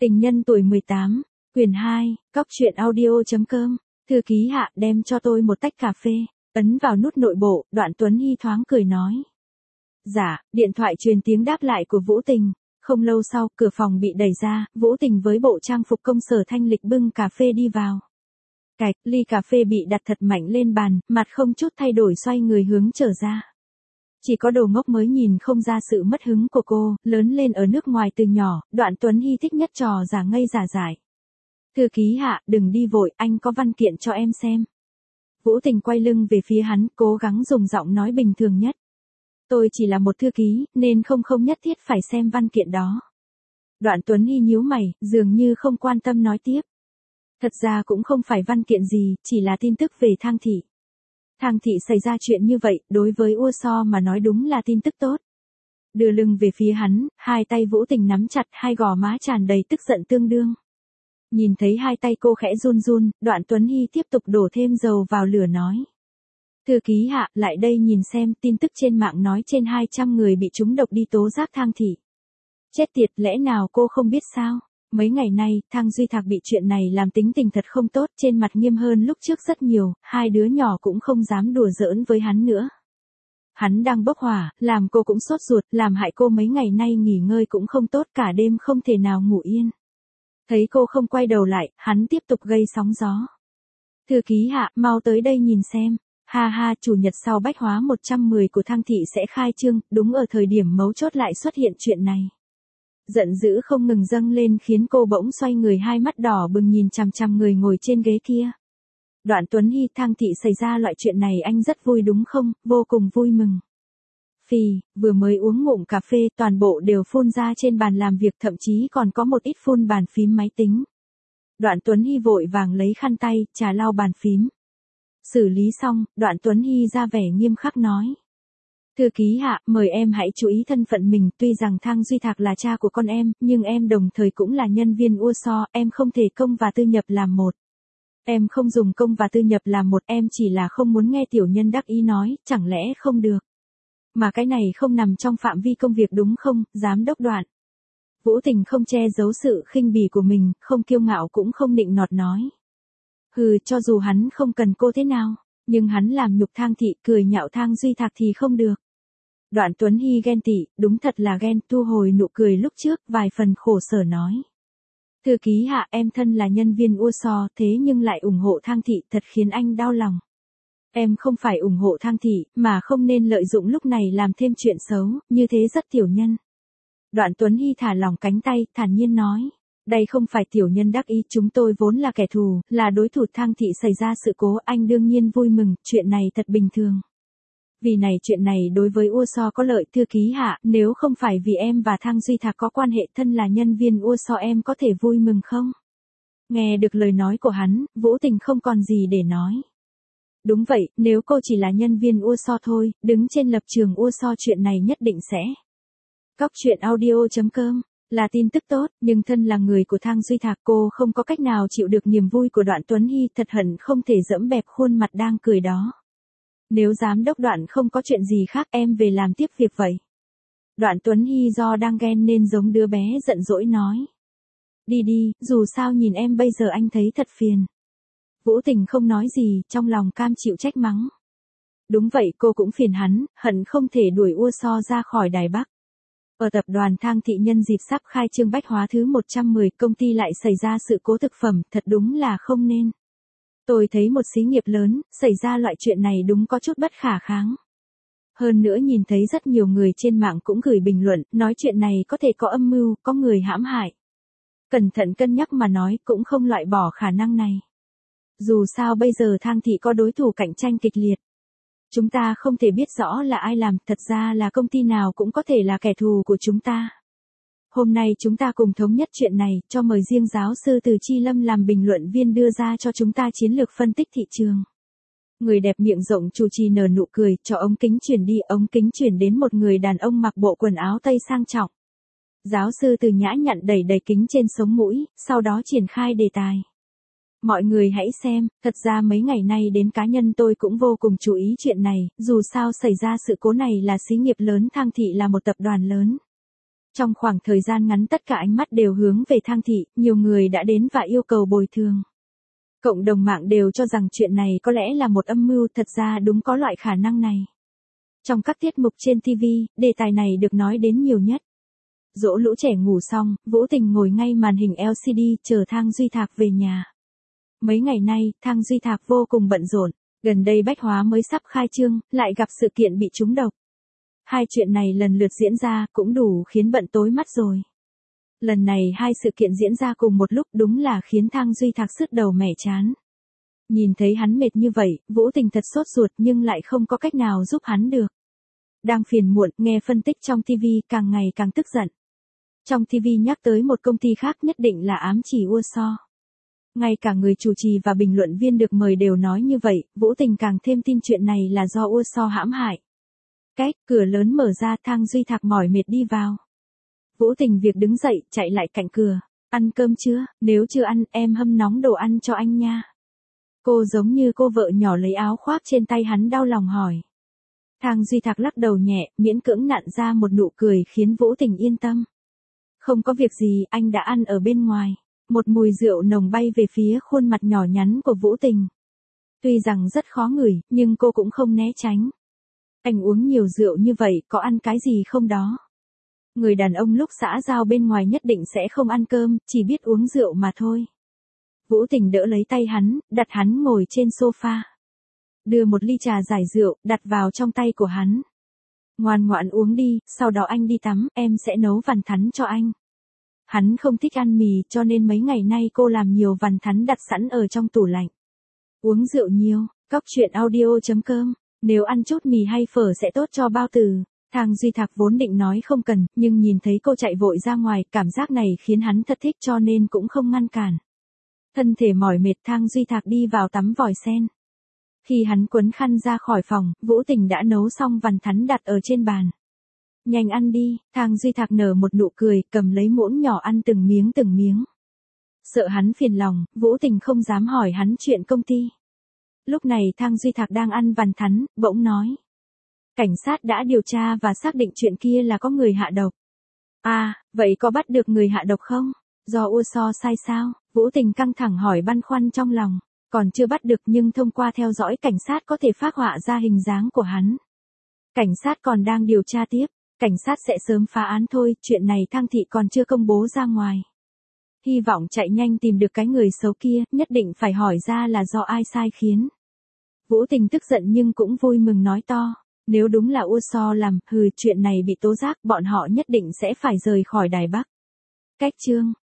Tình nhân tuổi 18, quyển 2, cóc truyện audio.com, thư ký Hạ đem cho tôi một tách cà phê, ấn vào nút nội bộ, Đoạn Tuấn Hy thoáng cười nói. Dạ, điện thoại truyền tiếng đáp lại của Vũ Tình. Không lâu sau, cửa phòng bị đẩy ra, Vũ Tình với bộ trang phục công sở thanh lịch bưng cà phê đi vào. Cạch, ly cà phê bị đặt thật mạnh lên bàn, mặt không chút thay đổi xoay người hướng trở ra. Chỉ có đồ ngốc mới nhìn không ra sự mất hứng của cô, lớn lên ở nước ngoài từ nhỏ, Đoạn Tuấn Hy thích nhất trò giả ngây giả dại. Thư ký Hạ, đừng đi vội, anh có văn kiện cho em xem. Vũ Tình quay lưng về phía hắn, cố gắng dùng giọng nói bình thường nhất. Tôi chỉ là một thư ký, nên không nhất thiết phải xem văn kiện đó. Đoạn Tuấn Hy nhíu mày, dường như không quan tâm nói tiếp. Thật ra cũng không phải văn kiện gì, chỉ là tin tức về Thang Thị. Thang Thị xảy ra chuyện như vậy, đối với Ua So mà nói đúng là tin tức tốt. Đưa lưng về phía hắn, hai tay Vũ Tình nắm chặt, hai gò má tràn đầy tức giận tương đương. Nhìn thấy hai tay cô khẽ run run, Đoạn Tuấn Hy tiếp tục đổ thêm dầu vào lửa nói. Thư ký Hạ, lại đây nhìn xem, tin tức trên mạng nói trên 200 người bị trúng độc đi tố giác Thang Thị. Chết tiệt, lẽ nào cô không biết sao? Mấy ngày nay, Thang Duy Thạc bị chuyện này làm tính tình thật không tốt, trên mặt nghiêm hơn lúc trước rất nhiều, hai đứa nhỏ cũng không dám đùa giỡn với hắn nữa. Hắn đang bốc hỏa, làm cô cũng sốt ruột, làm hại cô mấy ngày nay nghỉ ngơi cũng không tốt, cả đêm không thể nào ngủ yên. Thấy cô không quay đầu lại, hắn tiếp tục gây sóng gió. Thư ký Hạ, mau tới đây nhìn xem. Ha ha, chủ nhật sau Bách Hóa 110 của Thang Thị sẽ khai trương, đúng ở thời điểm mấu chốt lại xuất hiện chuyện này. Giận dữ không ngừng dâng lên khiến cô bỗng xoay người, hai mắt đỏ bừng nhìn chằm chằm người ngồi trên ghế kia. Đoạn Tuấn Hy, Thang Thị xảy ra loại chuyện này anh rất vui đúng không? Vô cùng vui mừng. Phì, vừa mới uống ngụm cà phê, toàn bộ đều phun ra trên bàn làm việc, thậm chí còn có một ít phun bàn phím máy tính. Đoạn Tuấn Hy vội vàng lấy khăn tay, trà lau bàn phím. Xử lý xong, Đoạn Tuấn Hy ra vẻ nghiêm khắc nói. Thư ký Hạ, mời em hãy chú ý thân phận mình, tuy rằng Thang Duy Thạc là cha của con em, nhưng em đồng thời cũng là nhân viên Ua So, em không thể công và tư nhập làm một. Em không dùng công và tư nhập làm một, em chỉ là không muốn nghe tiểu nhân đắc ý nói, chẳng lẽ không được. Mà cái này không nằm trong phạm vi công việc đúng không, giám đốc Đoạn. Vũ Tình không che giấu sự khinh bỉ của mình, không kiêu ngạo cũng không nịnh nọt nói. Hừ, cho dù hắn không cần cô thế nào, nhưng hắn làm nhục Thang Thị, cười nhạo Thang Duy Thạc thì không được. Đoạn Tuấn Hy ghen tị, đúng thật là ghen, thu hồi nụ cười lúc trước, vài phần khổ sở nói. Thư ký Hạ, em thân là nhân viên Ua So, thế nhưng lại ủng hộ Thang Thị, thật khiến anh đau lòng. Em không phải ủng hộ Thang Thị, mà không nên lợi dụng lúc này làm thêm chuyện xấu, như thế rất tiểu nhân. Đoạn Tuấn Hy thả lỏng cánh tay, thản nhiên nói. Đây không phải tiểu nhân đắc ý, chúng tôi vốn là kẻ thù, là đối thủ. Thang Thị xảy ra sự cố, anh đương nhiên vui mừng, chuyện này thật bình thường. Vì này chuyện này đối với Ua So có lợi. Thư ký Hạ, nếu không phải vì em và Thang Duy Thạc có quan hệ thân là nhân viên Ua So, em có thể vui mừng không? Nghe được lời nói của hắn, Vũ Tình không còn gì để nói. Đúng vậy, nếu cô chỉ là nhân viên Ua So thôi, đứng trên lập trường Ua So chuyện này nhất định sẽ. Cóc truyện audio.com là tin tức tốt, nhưng thân là người của Thang Duy Thạc, cô không có cách nào chịu được niềm vui của Đoạn Tuấn Hy, thật hận không thể giẫm bẹp khuôn mặt đang cười đó. Nếu giám đốc Đoạn không có chuyện gì khác, em về làm tiếp việc vậy. Đoạn Tuấn Hy do đang ghen nên giống đứa bé giận dỗi nói. Đi đi, dù sao nhìn em bây giờ anh thấy thật phiền. Vũ Tình không nói gì, trong lòng cam chịu trách mắng. Đúng vậy, cô cũng phiền hắn, hận không thể đuổi Ua So ra khỏi Đài Bắc. Ở tập đoàn Thang Thị nhân dịp sắp khai trương Bách Hóa thứ 110, công ty lại xảy ra sự cố thực phẩm, thật đúng là không nên. Tôi thấy một xí nghiệp lớn, xảy ra loại chuyện này đúng có chút bất khả kháng. Hơn nữa nhìn thấy rất nhiều người trên mạng cũng gửi bình luận, nói chuyện này có thể có âm mưu, có người hãm hại. Cẩn thận cân nhắc mà nói, cũng không loại bỏ khả năng này. Dù sao bây giờ Thang Thị có đối thủ cạnh tranh kịch liệt. Chúng ta không thể biết rõ là ai làm, thật ra là công ty nào cũng có thể là kẻ thù của chúng ta. Hôm nay chúng ta cùng thống nhất chuyện này, cho mời riêng giáo sư Từ Chi Lâm làm bình luận viên đưa ra cho chúng ta chiến lược phân tích thị trường. Người đẹp miệng rộng chủ trì nở nụ cười, cho ống kính chuyển đi, ống kính chuyển đến một người đàn ông mặc bộ quần áo tây sang trọng. Giáo sư Từ nhã nhặn đẩy đầy kính trên sống mũi, sau đó triển khai đề tài. Mọi người hãy xem, thật ra mấy ngày nay đến cá nhân tôi cũng vô cùng chú ý chuyện này, dù sao xảy ra sự cố này là xí nghiệp lớn, Thang Thị là một tập đoàn lớn. Trong khoảng thời gian ngắn tất cả ánh mắt đều hướng về Thang thị, nhiều người đã đến và yêu cầu bồi thường. Cộng đồng mạng đều cho rằng chuyện này có lẽ là một âm mưu, thật ra đúng có loại khả năng này. Trong các tiết mục trên TV, đề tài này được nói đến nhiều nhất. Dỗ lũ trẻ ngủ xong, Vũ Tình ngồi ngay màn hình LCD chờ Thang Duy Thạc về nhà. Mấy ngày nay, Thang Duy Thạc vô cùng bận rộn, gần đây bách hóa mới sắp khai trương, lại gặp sự kiện bị trúng độc. Hai chuyện này lần lượt diễn ra cũng đủ khiến bận tối mắt rồi. Lần này hai sự kiện diễn ra cùng một lúc đúng là khiến Thang Duy Thạc sứt đầu mẻ chán. Nhìn thấy hắn mệt như vậy, Vũ Tình thật sốt ruột nhưng lại không có cách nào giúp hắn được. Đang phiền muộn, nghe phân tích trong TV càng ngày càng tức giận. Trong TV nhắc tới một công ty khác nhất định là ám chỉ Urso. Ngay cả người chủ trì và bình luận viên được mời đều nói như vậy, Vũ Tình càng thêm tin chuyện này là do Urso hãm hại. Cửa lớn mở ra, Thang Duy Thạc mỏi mệt đi vào. Vũ Tình việc đứng dậy, chạy lại cạnh cửa. Ăn cơm chưa? Nếu chưa ăn, em hâm nóng đồ ăn cho anh nha. Cô giống như cô vợ nhỏ lấy áo khoác trên tay hắn đau lòng hỏi. Thang Duy Thạc lắc đầu nhẹ, miễn cưỡng nặn ra một nụ cười khiến Vũ Tình yên tâm. Không có việc gì, anh đã ăn ở bên ngoài. Một mùi rượu nồng bay về phía khuôn mặt nhỏ nhắn của Vũ Tình. Tuy rằng rất khó ngửi, nhưng cô cũng không né tránh. Anh uống nhiều rượu như vậy, có ăn cái gì không đó? Người đàn ông lúc xã giao bên ngoài nhất định sẽ không ăn cơm, chỉ biết uống rượu mà thôi. Vũ Tình đỡ lấy tay hắn, đặt hắn ngồi trên sofa. Đưa một ly trà giải rượu, đặt vào trong tay của hắn. Ngoan ngoãn uống đi, sau đó anh đi tắm, em sẽ nấu vằn thắn cho anh. Hắn không thích ăn mì cho nên mấy ngày nay cô làm nhiều vằn thắn đặt sẵn ở trong tủ lạnh. Uống rượu nhiều, Cóc truyện audio.com. Nếu ăn chút mì hay phở sẽ tốt cho bao tử. Thang Duy Thạc vốn định nói không cần, nhưng nhìn thấy cô chạy vội ra ngoài, cảm giác này khiến hắn thật thích cho nên cũng không ngăn cản. Thân thể mỏi mệt, Thang Duy Thạc đi vào tắm vòi sen. Khi hắn quấn khăn ra khỏi phòng, Vũ Tình đã nấu xong vằn thắn đặt ở trên bàn. Nhanh ăn đi, Thang Duy Thạc nở một nụ cười, cầm lấy muỗng nhỏ ăn từng miếng từng miếng. Sợ hắn phiền lòng, Vũ Tình không dám hỏi hắn chuyện công ty. Lúc này Thang Duy Thạc đang ăn vằn thắn, bỗng nói. Cảnh sát đã điều tra và xác định chuyện kia là có người hạ độc. À, vậy có bắt được người hạ độc không? Do Urso sai sao? Vũ Tình căng thẳng hỏi băn khoăn trong lòng. Còn chưa bắt được nhưng thông qua theo dõi cảnh sát có thể phác họa ra hình dáng của hắn. Cảnh sát còn đang điều tra tiếp. Cảnh sát sẽ sớm phá án thôi, chuyện này Thang thị còn chưa công bố ra ngoài. Hy vọng chạy nhanh tìm được cái người xấu kia, nhất định phải hỏi ra là do ai sai khiến. Vũ Tình tức giận nhưng cũng vui mừng nói to. Nếu đúng là Urso làm, chuyện này bị tố giác, bọn họ nhất định sẽ phải rời khỏi Đài Bắc. Cách chương